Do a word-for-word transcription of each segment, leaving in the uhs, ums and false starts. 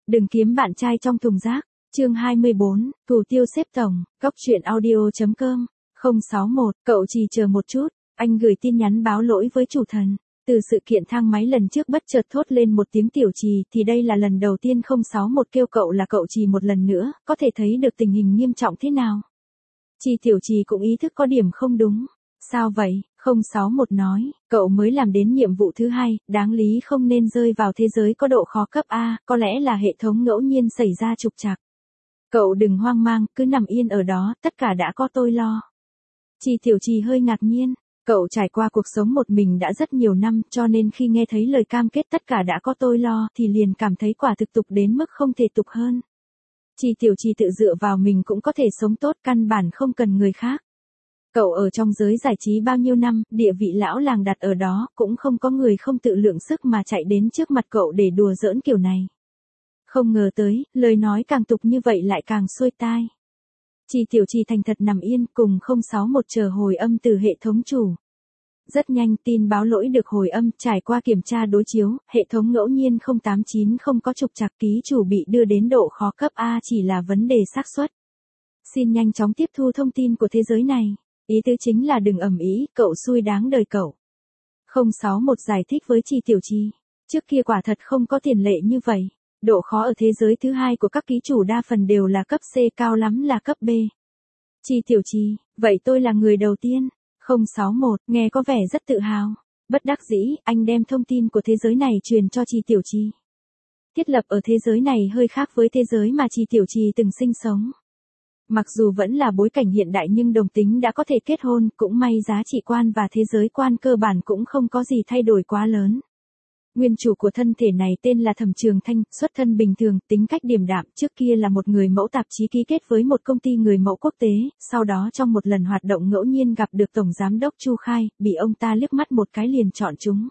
Đừng kiếm bạn trai trong thùng rác. Chương hai mươi bốn, thủ tiêu xếp tổng, góc truyện audio.com, không sáu một, cậu chỉ chờ một chút, anh gửi tin nhắn báo lỗi với chủ thần. Từ sự kiện thang máy lần trước bất chợt thốt lên một tiếng tiểu trì thì đây là lần đầu tiên không sáu một kêu cậu là cậu trì một lần nữa, có thể thấy được tình hình nghiêm trọng thế nào. Trì tiểu trì cũng ý thức có điểm không đúng. Sao vậy? không sáu một nói, cậu mới làm đến nhiệm vụ thứ hai, đáng lý không nên rơi vào thế giới có độ khó cấp A, có lẽ là hệ thống ngẫu nhiên xảy ra trục trặc. Cậu đừng hoang mang, cứ nằm yên ở đó, tất cả đã có tôi lo. Trì tiểu trì hơi ngạc nhiên, cậu trải qua cuộc sống một mình đã rất nhiều năm, cho nên khi nghe thấy lời cam kết tất cả đã có tôi lo thì liền cảm thấy quả thực tục đến mức không thể tục hơn. Trì tiểu trì tự dựa vào mình cũng có thể sống tốt, căn bản không cần người khác. Cậu ở trong giới giải trí bao nhiêu năm, địa vị lão làng đặt ở đó, cũng không có người không tự lượng sức mà chạy đến trước mặt cậu để đùa giỡn kiểu này. Không ngờ tới, lời nói càng tục như vậy lại càng xuôi tai. Trì tiểu trì thành thật nằm yên cùng không sáu một chờ hồi âm từ hệ thống chủ. Rất nhanh tin báo lỗi được hồi âm, trải qua kiểm tra đối chiếu, hệ thống ngẫu nhiên không tám chín không có trục trặc, ký chủ bị đưa đến độ khó cấp A chỉ là vấn đề xác suất. Xin nhanh chóng tiếp thu thông tin của thế giới này. Ý tứ chính là đừng ầm ĩ, cậu xui đáng đời cậu. không sáu một giải thích với Trì tiểu trì. Trước kia quả thật không có tiền lệ như vậy. Độ khó ở thế giới thứ hai của các ký chủ đa phần đều là cấp C, cao lắm là cấp B. Trì tiểu trì, vậy tôi là người đầu tiên. không sáu một, nghe có vẻ rất tự hào. Bất đắc dĩ, anh đem thông tin của thế giới này truyền cho Trì tiểu trì. Thiết lập ở thế giới này hơi khác với thế giới mà Trì tiểu trì từng sinh sống. Mặc dù vẫn là bối cảnh hiện đại nhưng đồng tính đã có thể kết hôn, cũng may giá trị quan và thế giới quan cơ bản cũng không có gì thay đổi quá lớn. Nguyên chủ của thân thể này tên là Thẩm Trường Thanh, xuất thân bình thường, tính cách điềm đạm, trước kia là một người mẫu tạp chí ký kết với một công ty người mẫu quốc tế, sau đó trong một lần hoạt động ngẫu nhiên gặp được Tổng Giám đốc Chu Khai, bị ông ta liếc mắt một cái liền chọn chúng.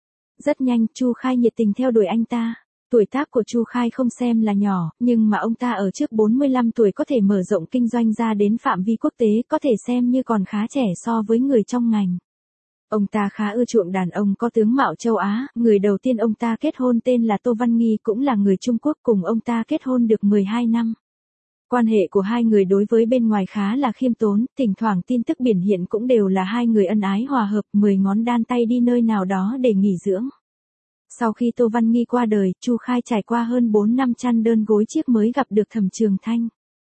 Rất nhanh, Chu Khai nhiệt tình theo đuổi anh ta. Tuổi tác của Chu Khai không xem là nhỏ, nhưng mà ông ta ở trước bốn mươi lăm tuổi có thể mở rộng kinh doanh ra đến phạm vi quốc tế, có thể xem như còn khá trẻ so với người trong ngành. Ông ta khá ưa chuộng đàn ông có tướng mạo châu Á, người đầu tiên ông ta kết hôn tên là Tô Văn Nghi cũng là người Trung Quốc, cùng ông ta kết hôn được mười hai năm. Quan hệ của hai người đối với bên ngoài khá là khiêm tốn, thỉnh thoảng tin tức biển hiện cũng đều là hai người ân ái hòa hợp, mười ngón đan tay đi nơi nào đó để nghỉ dưỡng. Sau khi Tô Văn Nghi qua đời, Chu Khai trải qua hơn bốn năm chăn đơn gối chiếc mới gặp được Thẩm Trường Thanh.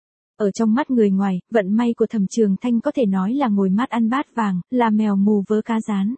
Ở trong mắt người ngoài, vận may của Thẩm Trường Thanh có thể nói là ngồi mát ăn bát vàng, là mèo mù vớ cá rán.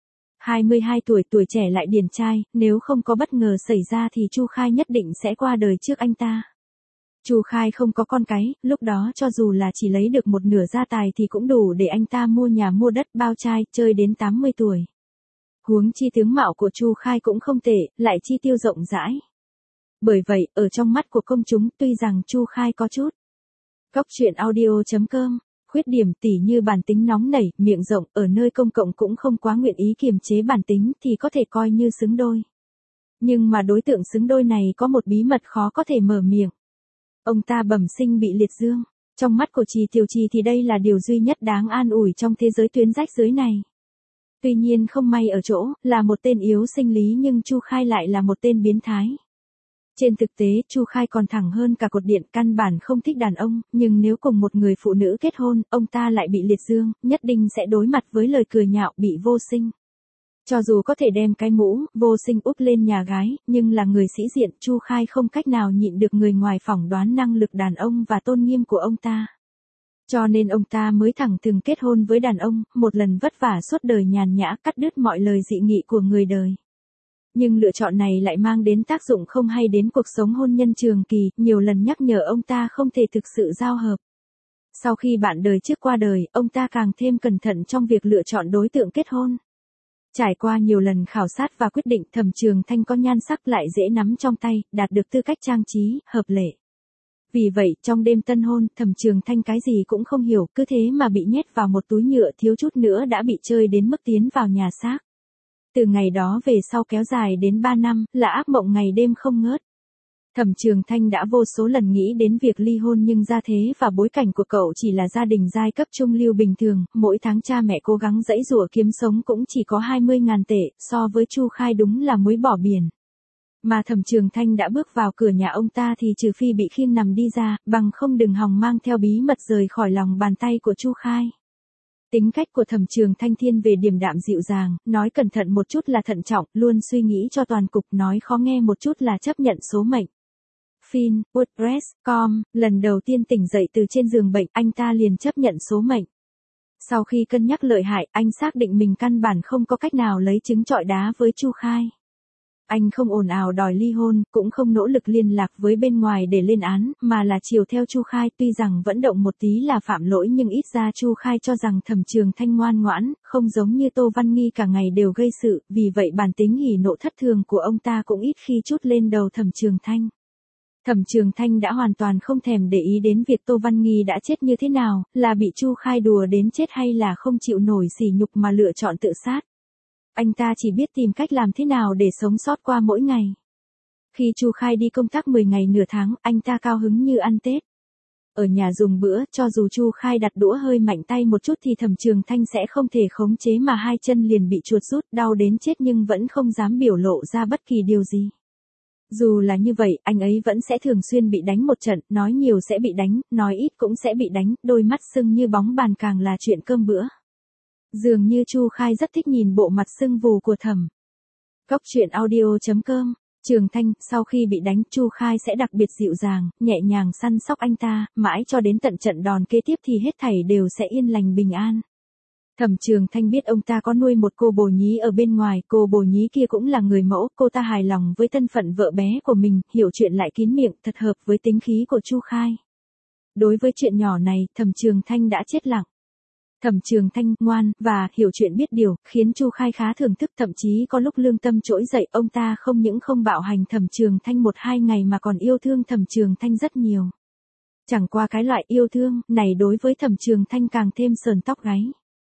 hai mươi hai tuổi, tuổi trẻ lại điển trai, nếu không có bất ngờ xảy ra thì Chu Khai nhất định sẽ qua đời trước anh ta. Chu Khai không có con cái, lúc đó cho dù là chỉ lấy được một nửa gia tài thì cũng đủ để anh ta mua nhà mua đất, bao trai, chơi đến tám mươi tuổi. Huống chi tướng mạo của Chu Khai cũng không tệ, lại chi tiêu rộng rãi. Bởi vậy, ở trong mắt của công chúng, tuy rằng Chu Khai có chút góc truyện audio.com, khuyết điểm tỉ như bản tính nóng nảy, miệng rộng, ở nơi công cộng cũng không quá nguyện ý kiềm chế bản tính thì có thể coi như xứng đôi. Nhưng mà đối tượng xứng đôi này có một bí mật khó có thể mở miệng. Ông ta bẩm sinh bị liệt dương. Trong mắt của Trì tiểu trì thì đây là điều duy nhất đáng an ủi trong thế giới tuyến rách dưới này. Tuy nhiên không may ở chỗ, là một tên yếu sinh lý nhưng Chu Khai lại là một tên biến thái. Trên thực tế, Chu Khai còn thẳng hơn cả cột điện, căn bản không thích đàn ông, nhưng nếu cùng một người phụ nữ kết hôn, ông ta lại bị liệt dương, nhất định sẽ đối mặt với lời cười nhạo, bị vô sinh. Cho dù có thể đem cái mũ, vô sinh úp lên nhà gái, nhưng là người sĩ diện, Chu Khai không cách nào nhịn được người ngoài phỏng đoán năng lực đàn ông và tôn nghiêm của ông ta. Cho nên ông ta mới thẳng thừng kết hôn với đàn ông, một lần vất vả suốt đời nhàn nhã, cắt đứt mọi lời dị nghị của người đời. Nhưng lựa chọn này lại mang đến tác dụng không hay đến cuộc sống hôn nhân trường kỳ, nhiều lần nhắc nhở ông ta không thể thực sự giao hợp. Sau khi bạn đời trước qua đời, ông ta càng thêm cẩn thận trong việc lựa chọn đối tượng kết hôn. Trải qua nhiều lần khảo sát và quyết định, Thẩm Trường Thanh có nhan sắc lại dễ nắm trong tay, đạt được tư cách trang trí, hợp lệ. Vì vậy, trong đêm tân hôn, Thẩm Trường Thanh cái gì cũng không hiểu, cứ thế mà bị nhét vào một túi nhựa, thiếu chút nữa đã bị chơi đến mức tiến vào nhà xác. Từ ngày đó về sau kéo dài đến ba năm, là ác mộng ngày đêm không ngớt. Thẩm Trường Thanh đã vô số lần nghĩ đến việc ly hôn nhưng gia thế và bối cảnh của cậu chỉ là gia đình giai cấp trung lưu bình thường, mỗi tháng cha mẹ cố gắng dãy giụa kiếm sống cũng chỉ có hai mươi ngàn tệ, so với Chu Khai đúng là muối bỏ biển. Mà Thẩm Trường Thanh đã bước vào cửa nhà ông ta thì trừ phi bị khiêng nằm đi ra, bằng không đừng hòng mang theo bí mật rời khỏi lòng bàn tay của Chu Khai. Tính cách của Thẩm Trường Thanh thiên về điềm đạm dịu dàng, nói cẩn thận một chút là thận trọng, luôn suy nghĩ cho toàn cục, nói khó nghe một chút là chấp nhận số mệnh. Fin, WordPress, com, lần đầu tiên tỉnh dậy từ trên giường bệnh, anh ta liền chấp nhận số mệnh. Sau khi cân nhắc lợi hại, anh xác định mình căn bản không có cách nào lấy trứng trọi đá với Chu Khai. Anh không ồn ào đòi ly hôn, cũng không nỗ lực liên lạc với bên ngoài để lên án, mà là chiều theo Chu Khai, tuy rằng vẫn động một tí là phạm lỗi nhưng ít ra Chu Khai cho rằng Thẩm Trường Thanh ngoan ngoãn, không giống như Tô Văn Nghi cả ngày đều gây sự, vì vậy bản tính hỉ nộ thất thường của ông ta cũng ít khi trút lên đầu Thẩm Trường Thanh. Thẩm Trường Thanh đã hoàn toàn không thèm để ý đến việc Tô Văn Nghi đã chết như thế nào, là bị Chu Khai đùa đến chết hay là không chịu nổi sỉ nhục mà lựa chọn tự sát. Anh ta chỉ biết tìm cách làm thế nào để sống sót qua mỗi ngày. Khi Chu Khai đi công tác mười ngày nửa tháng, anh ta cao hứng như ăn Tết. Ở nhà dùng bữa, cho dù Chu Khai đặt đũa hơi mạnh tay một chút thì Thẩm Trường Thanh sẽ không thể khống chế mà hai chân liền bị chuột rút, đau đến chết nhưng vẫn không dám biểu lộ ra bất kỳ điều gì. Dù là như vậy, anh ấy vẫn sẽ thường xuyên bị đánh một trận, nói nhiều sẽ bị đánh, nói ít cũng sẽ bị đánh, đôi mắt sưng như bóng bàn càng là chuyện cơm bữa. Dường như Chu Khai rất thích nhìn bộ mặt sưng vù của Thẩm. Cóc truyện audio chấm com. Trường Thanh, sau khi bị đánh, Chu Khai sẽ đặc biệt dịu dàng, nhẹ nhàng săn sóc anh ta, mãi cho đến tận trận đòn kế tiếp thì hết thảy đều sẽ yên lành bình an. Thẩm Trường Thanh biết ông ta có nuôi một cô bồ nhí ở bên ngoài, cô bồ nhí kia cũng là người mẫu, cô ta hài lòng với thân phận vợ bé của mình, hiểu chuyện lại kín miệng, thật hợp với tính khí của Chu Khai. Đối với chuyện nhỏ này, Thẩm Trường Thanh đã chết lặng. Thẩm Trường Thanh ngoan và hiểu chuyện biết điều, khiến Chu Khai khá thưởng thức, thậm chí có lúc lương tâm trỗi dậy, ông ta không những không bạo hành Thẩm Trường Thanh một hai ngày mà còn yêu thương Thẩm Trường Thanh rất nhiều. Chẳng qua cái loại yêu thương này đối với Thẩm Trường Thanh càng thêm sờn tóc gáy.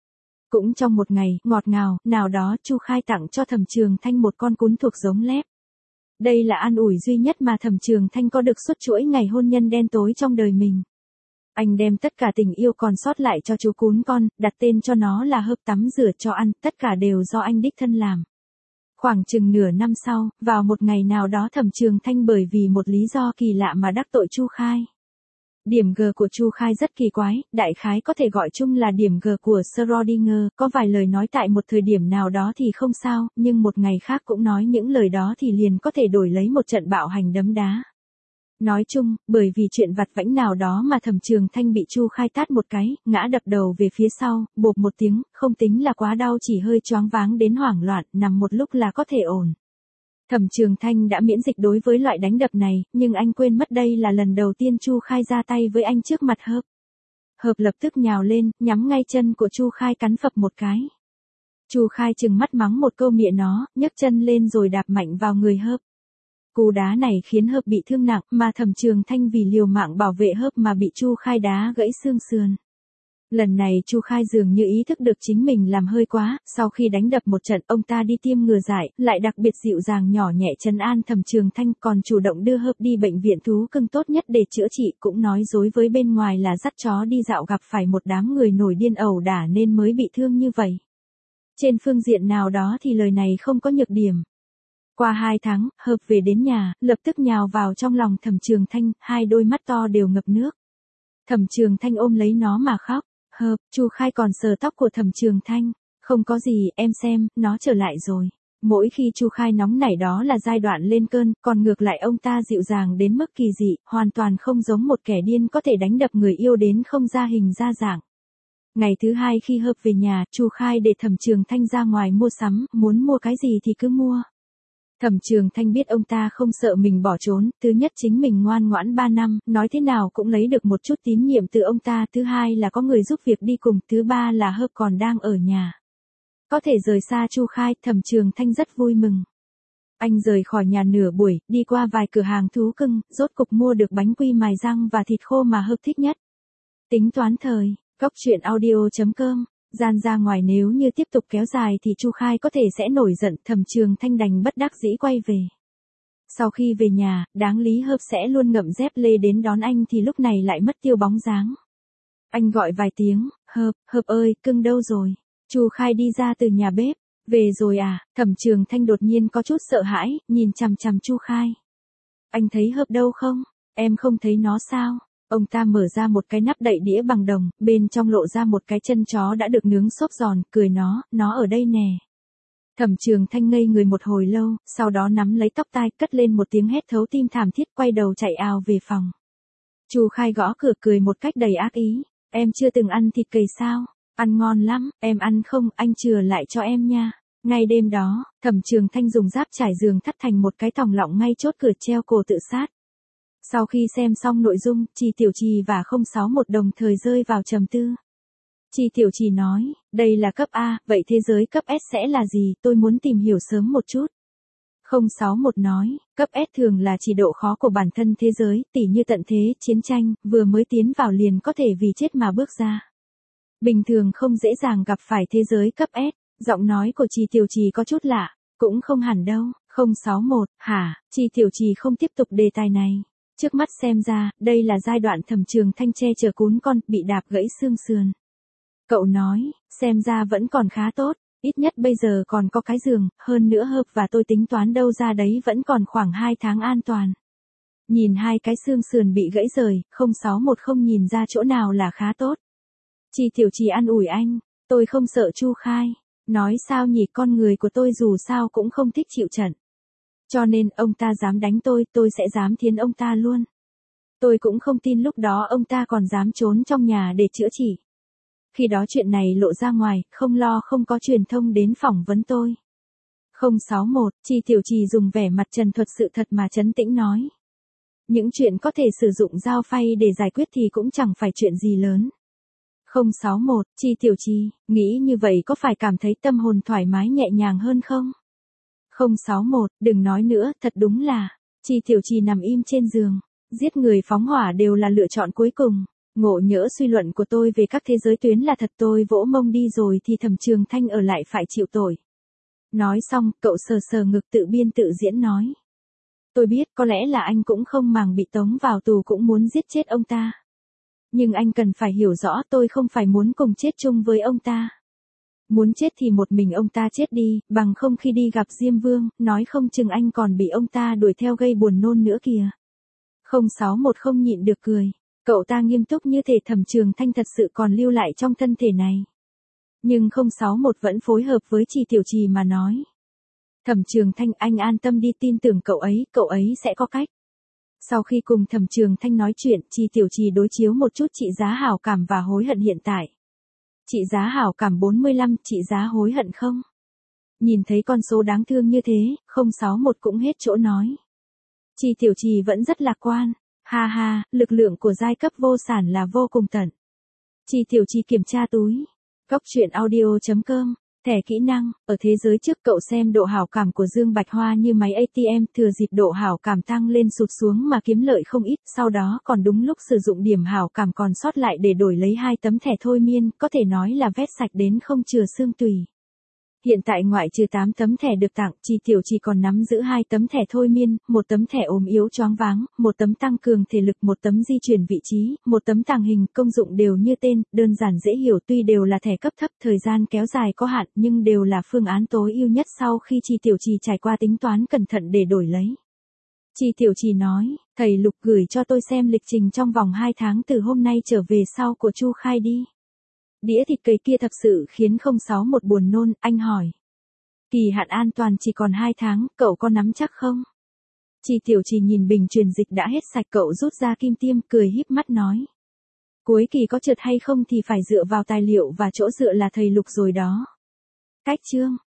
Cũng trong một ngày ngọt ngào nào đó, Chu Khai tặng cho Thẩm Trường Thanh một con cún thuộc giống lép. Đây là an ủi duy nhất mà Thẩm Trường Thanh có được suốt chuỗi ngày hôn nhân đen tối trong đời mình. Anh đem tất cả tình yêu còn sót lại cho chú cún con, đặt tên cho nó là Hớp, tắm rửa cho ăn, tất cả đều do anh đích thân làm. Khoảng chừng nửa năm sau, vào một ngày nào đó Thẩm Trường Thanh bởi vì một lý do kỳ lạ mà đắc tội Chu Khai. Điểm G của Chu Khai rất kỳ quái, đại khái có thể gọi chung là điểm G của Schrödinger, có vài lời nói tại một thời điểm nào đó thì không sao, nhưng một ngày khác cũng nói những lời đó thì liền có thể đổi lấy một trận bạo hành đấm đá. Nói chung, bởi vì chuyện vặt vãnh nào đó mà Thẩm Trường Thanh bị Chu Khai tát một cái, ngã đập đầu về phía sau, bộp một tiếng, không tính là quá đau, chỉ hơi choáng váng đến hoảng loạn, nằm một lúc là có thể ổn. Thẩm Trường Thanh đã miễn dịch đối với loại đánh đập này, nhưng anh quên mất đây là lần đầu tiên Chu Khai ra tay với anh trước mặt Hớp. Hớp lập tức nhào lên, nhắm ngay chân của Chu Khai cắn phập một cái. Chu Khai trừng mắt mắng một câu mịa nó, nhấc chân lên rồi đạp mạnh vào người Hớp. Cú đá này khiến Hớp bị thương nặng, mà Thẩm Trường Thanh vì liều mạng bảo vệ Hớp mà bị Chu Khai đá gãy xương sườn. Lần này Chu Khai dường như ý thức được chính mình làm hơi quá, sau khi đánh đập một trận, ông ta đi tiêm ngừa dại, lại đặc biệt dịu dàng nhỏ nhẹ trấn an Thẩm Trường Thanh, còn chủ động đưa Hớp đi bệnh viện thú cưng tốt nhất để chữa trị, cũng nói dối với bên ngoài là dắt chó đi dạo gặp phải một đám người nổi điên ẩu đả nên mới bị thương như vậy. Trên phương diện nào đó thì lời này không có nhược điểm. Qua hai tháng, Hớp về đến nhà, lập tức nhào vào trong lòng Thẩm Trường Thanh, hai đôi mắt to đều ngập nước. Thẩm Trường Thanh ôm lấy nó mà khóc. Hớp, Chu Khai còn sờ tóc của Thẩm Trường Thanh. Không có gì, em xem, nó trở lại rồi. Mỗi khi Chu Khai nóng nảy đó là giai đoạn lên cơn, còn ngược lại ông ta dịu dàng đến mức kỳ dị, hoàn toàn không giống một kẻ điên có thể đánh đập người yêu đến không ra hình ra dạng. Ngày thứ hai khi Hớp về nhà, Chu Khai để Thẩm Trường Thanh ra ngoài mua sắm, muốn mua cái gì thì cứ mua. Thẩm Trường Thanh biết ông ta không sợ mình bỏ trốn, thứ nhất chính mình ngoan ngoãn ba năm, nói thế nào cũng lấy được một chút tín nhiệm từ ông ta, thứ hai là có người giúp việc đi cùng, thứ ba là Hớp còn đang ở nhà. Có thể rời xa Chu Khai, Thẩm Trường Thanh rất vui mừng. Anh rời khỏi nhà nửa buổi, đi qua vài cửa hàng thú cưng, rốt cục mua được bánh quy mài răng và thịt khô mà Hớp thích nhất. Tính toán thời, cóc truyện audio chấm com. Gian ra ngoài nếu như tiếp tục kéo dài thì Chu Khai có thể sẽ nổi giận, Thẩm Trường Thanh đành bất đắc dĩ quay về. Sau khi về nhà, đáng lý Hớp sẽ luôn ngậm dép lê đến đón anh thì lúc này lại mất tiêu bóng dáng. Anh gọi vài tiếng, Hớp, Hớp ơi, cưng đâu rồi? Chu Khai đi ra từ nhà bếp, Về rồi à, Thẩm Trường Thanh đột nhiên có chút sợ hãi, nhìn chằm chằm Chu Khai. Anh thấy hộp đâu không? Em không thấy nó sao? Ông ta mở ra một cái nắp đậy đĩa bằng đồng, bên trong lộ ra một cái chân chó đã được nướng xốp giòn, cười nó, nó ở đây nè. Thẩm Trường Thanh ngây người một hồi lâu, sau đó nắm lấy tóc tai, cất lên một tiếng hét thấu tim thảm thiết, quay đầu chạy ào về phòng. Chu Khai gõ cửa cười một cách đầy ác ý, em chưa từng ăn thịt cầy sao? Ăn ngon lắm, em ăn không, anh chừa lại cho em nha. Ngay đêm đó, Thẩm Trường Thanh dùng giáp trải giường thắt thành một cái tòng lọng ngay chốt cửa treo cổ tự sát. Sau khi xem xong nội dung, Chi Tiểu Trì và không sáu một đồng thời rơi vào trầm tư. Chi Tiểu Trì nói, đây là cấp A, vậy thế giới cấp S sẽ là gì, tôi muốn tìm hiểu sớm một chút. không sáu một nói, cấp S thường là chỉ độ khó của bản thân thế giới, tỉ như tận thế, chiến tranh, vừa mới tiến vào liền có thể vì chết mà bước ra. Bình thường không dễ dàng gặp phải thế giới cấp S, giọng nói của Chi Tiểu Trì có chút lạ, cũng không hẳn đâu, không sáu một, hả, Chi Tiểu Trì không tiếp tục đề tài này. Trước mắt xem ra, đây là giai đoạn Thẩm Trường Thanh che chở cún con, bị đạp gãy xương sườn. Cậu nói, xem ra vẫn còn khá tốt, ít nhất bây giờ còn có cái giường, hơn nữa hợp và tôi tính toán đâu ra đấy vẫn còn khoảng hai tháng an toàn. Nhìn hai cái xương sườn bị gãy rời, không sáu một không nhìn ra chỗ nào là khá tốt. Chi Tiểu Trì an ủi anh, tôi không sợ Chu Khai, nói sao nhỉ, con người của tôi dù sao cũng không thích chịu trận. Cho nên ông ta dám đánh tôi, tôi sẽ dám thiến ông ta luôn. Tôi cũng không tin lúc đó ông ta còn dám trốn trong nhà để chữa trị. Khi đó chuyện này lộ ra ngoài, không lo không có truyền thông đến phỏng vấn tôi. không sáu một, Chi Tiểu Trì dùng vẻ mặt trần thuật sự thật mà trấn tĩnh nói. Những chuyện có thể sử dụng dao phay để giải quyết thì cũng chẳng phải chuyện gì lớn. không sáu một, Chi Tiểu Trì, nghĩ như vậy có phải cảm thấy tâm hồn thoải mái nhẹ nhàng hơn không? không sáu một, đừng nói nữa, thật đúng là, Chi Tiểu Trì nằm im trên giường, giết người phóng hỏa đều là lựa chọn cuối cùng. Ngộ nhỡ suy luận của tôi về các thế giới tuyến là thật, tôi vỗ mông đi rồi thì Thẩm Trường Thanh ở lại phải chịu tội. Nói xong, cậu sờ sờ ngực tự biên tự diễn nói. Tôi biết có lẽ là anh cũng không màng bị tống vào tù cũng muốn giết chết ông ta. Nhưng anh cần phải hiểu rõ tôi không phải muốn cùng chết chung với ông ta. Muốn chết thì một mình ông ta chết đi, bằng không khi đi gặp Diêm Vương, nói không chừng anh còn bị ông ta đuổi theo gây buồn nôn nữa kìa. không sáu một không nhịn được cười. Cậu ta nghiêm túc như thể Thẩm Trường Thanh thật sự còn lưu lại trong thân thể này. Nhưng không sáu một vẫn phối hợp với Chi Tiểu Trì mà nói. Thẩm Trường Thanh, anh an tâm đi, tin tưởng cậu ấy, cậu ấy sẽ có cách. Sau khi cùng Thẩm Trường Thanh nói chuyện, Chi Tiểu Trì đối chiếu một chút trị giá hảo cảm và hối hận hiện tại. Trị giá hảo cảm bốn mươi lăm, trị giá hối hận không? Nhìn thấy con số đáng thương như thế, không sáu một cũng hết chỗ nói. Chi Tiểu Trì vẫn rất lạc quan. Ha ha, lực lượng của giai cấp vô sản là vô cùng tận. Chi Tiểu Trì kiểm tra túi. Góc truyện audio chấm com. Thẻ kỹ năng, ở thế giới trước cậu xem độ hảo cảm của Dương Bạch Hoa như máy a tê em, thừa dịp độ hảo cảm tăng lên sụt xuống mà kiếm lợi không ít, sau đó còn đúng lúc sử dụng điểm hảo cảm còn sót lại để đổi lấy hai tấm thẻ thôi miên, có thể nói là vét sạch đến không chừa xương tùy. Hiện tại ngoại trừ tám tấm thẻ được tặng, Chi Tiểu Trì còn nắm giữ hai tấm thẻ thôi miên, một tấm thẻ ốm yếu choáng váng, một tấm tăng cường thể lực, một tấm di chuyển vị trí, một tấm tàng hình, công dụng đều như tên, đơn giản dễ hiểu, tuy đều là thẻ cấp thấp, thời gian kéo dài có hạn, nhưng đều là phương án tối ưu nhất sau khi Chi Tiểu Trì trải qua tính toán cẩn thận để đổi lấy. Chi Tiểu Trì nói, thầy Lục gửi cho tôi xem lịch trình trong vòng hai tháng từ hôm nay trở về sau của Chu Khai đi. Đĩa thịt cầy kia thật sự khiến không sáu một buồn nôn, anh hỏi. Kỳ hạn an toàn chỉ còn hai tháng, cậu có nắm chắc không? Chi Tiểu Trì nhìn bình truyền dịch đã hết sạch, cậu rút ra kim tiêm, cười híp mắt nói. Cuối kỳ có trượt hay không thì phải dựa vào tài liệu và chỗ dựa là thầy Lục rồi đó. Cách chương.